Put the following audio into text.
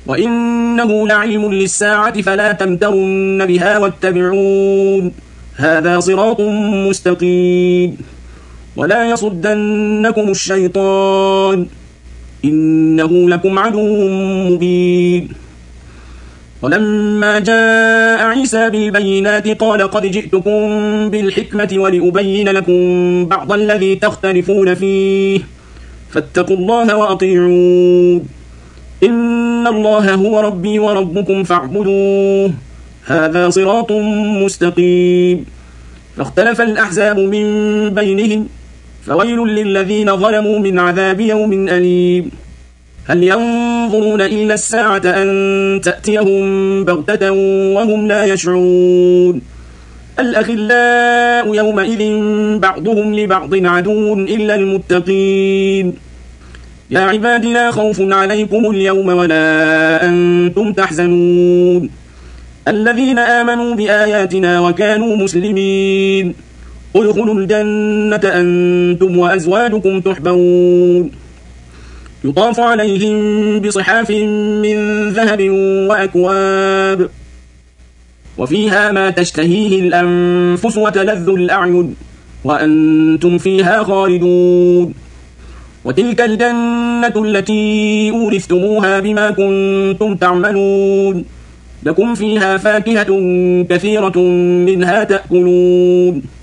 وإنه لعلم للساعة فلا تمترن بها واتبعون هذا صراط مستقيم ولا يصدنكم الشيطان إنه لكم عدو مبين ولما جاء عيسى بالبينات قال قد جئتكم بالحكمة ولأبين لكم بعض الذي تختلفون فيه فاتقوا الله وأطيعون إن الله هو ربي وربكم فاعبدوه هذا صراط مستقيم فاختلف الأحزاب من بينهم فويل للذين ظلموا من عذاب يوم أليم هل ينظرون إلا الساعة أن تأتيهم بغتة وهم لا يشعرون الأخلاء يومئذ بعضهم لبعض عدو إلا المتقين يا عباد لا خوف عليكم اليوم ولا أنتم تحزنون الذين آمنوا بآياتنا وكانوا مسلمين ادخلوا الجنة أنتم وأزواجكم تحبرون يطاف عليهم بصحاف من ذهب وأكواب وفيها ما تشتهيه الأنفس وتلذ الأعين وأنتم فيها خالدون وتلك الجنة التي أورثتموها بما كنتم تعملون لكم فيها فاكهة كثيرة منها تأكلون